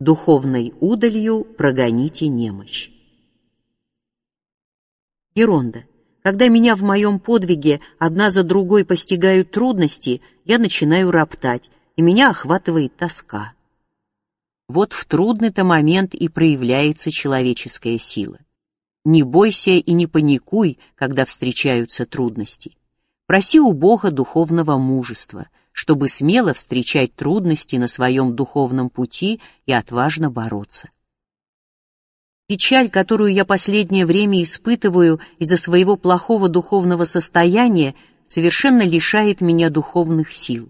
Духовной удалью прогоните немощь. Геронда. Когда меня в моем подвиге одна за другой постигают трудности, я начинаю роптать, и меня охватывает тоска. Вот в трудный-то момент и проявляется человеческая сила. Не бойся и не паникуй, когда встречаются трудности. Проси у Бога духовного мужества, чтобы смело встречать трудности на своем духовном пути и отважно бороться. Печаль, которую я последнее время испытываю из-за своего плохого духовного состояния, совершенно лишает меня духовных сил.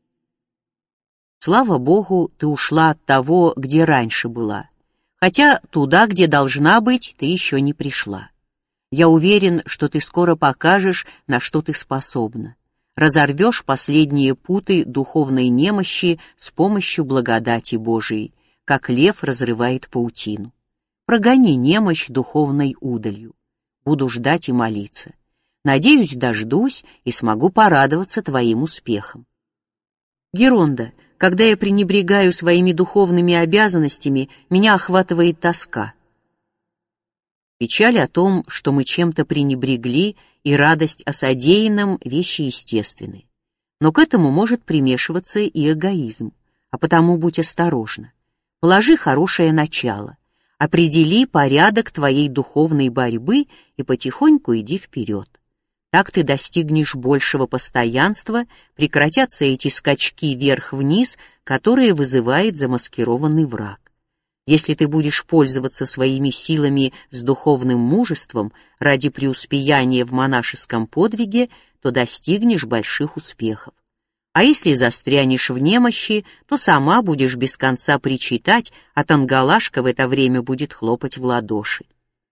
Слава Богу, ты ушла от того, где раньше была, хотя туда, где должна быть, ты еще не пришла. Я уверен, что ты скоро покажешь, на что ты способна. Разорвешь последние путы духовной немощи с помощью благодати Божией, как лев разрывает паутину. Прогони немощь духовной удалью. Буду ждать и молиться. Надеюсь, дождусь и смогу порадоваться твоим успехам. Геронда, когда я пренебрегаю своими духовными обязанностями, меня охватывает тоска. Печаль о том, что мы чем-то пренебрегли, и радость о содеянном — вещи естественные. Но к этому может примешиваться и эгоизм, а потому будь осторожна. Положи хорошее начало, определи порядок твоей духовной борьбы и потихоньку иди вперед. Так ты достигнешь большего постоянства, прекратятся эти скачки вверх-вниз, которые вызывает замаскированный враг. Если ты будешь пользоваться своими силами с духовным мужеством ради преуспеяния в монашеском подвиге, то достигнешь больших успехов. А если застрянешь в немощи, то сама будешь без конца причитать, а Тангалашка в это время будет хлопать в ладоши.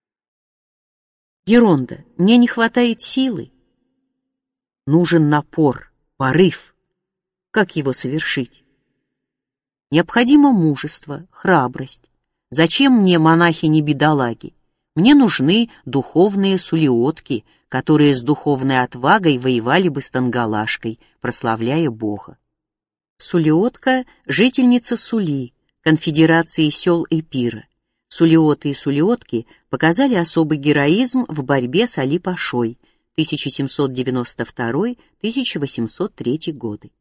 Геронда, мне не хватает силы. Нужен напор, порыв. Как его совершить? Необходимо мужество, храбрость. Зачем мне монахини-бедолаги? Мне нужны духовные сулиотки, которые с духовной отвагой воевали бы с Тангалашкой, прославляя Бога. Сулиотка — жительница Сули, конфедерации сел Эпира. Сулиоты и сулиотки показали особый героизм в борьбе с Али-Пашой 1792-1803 годы.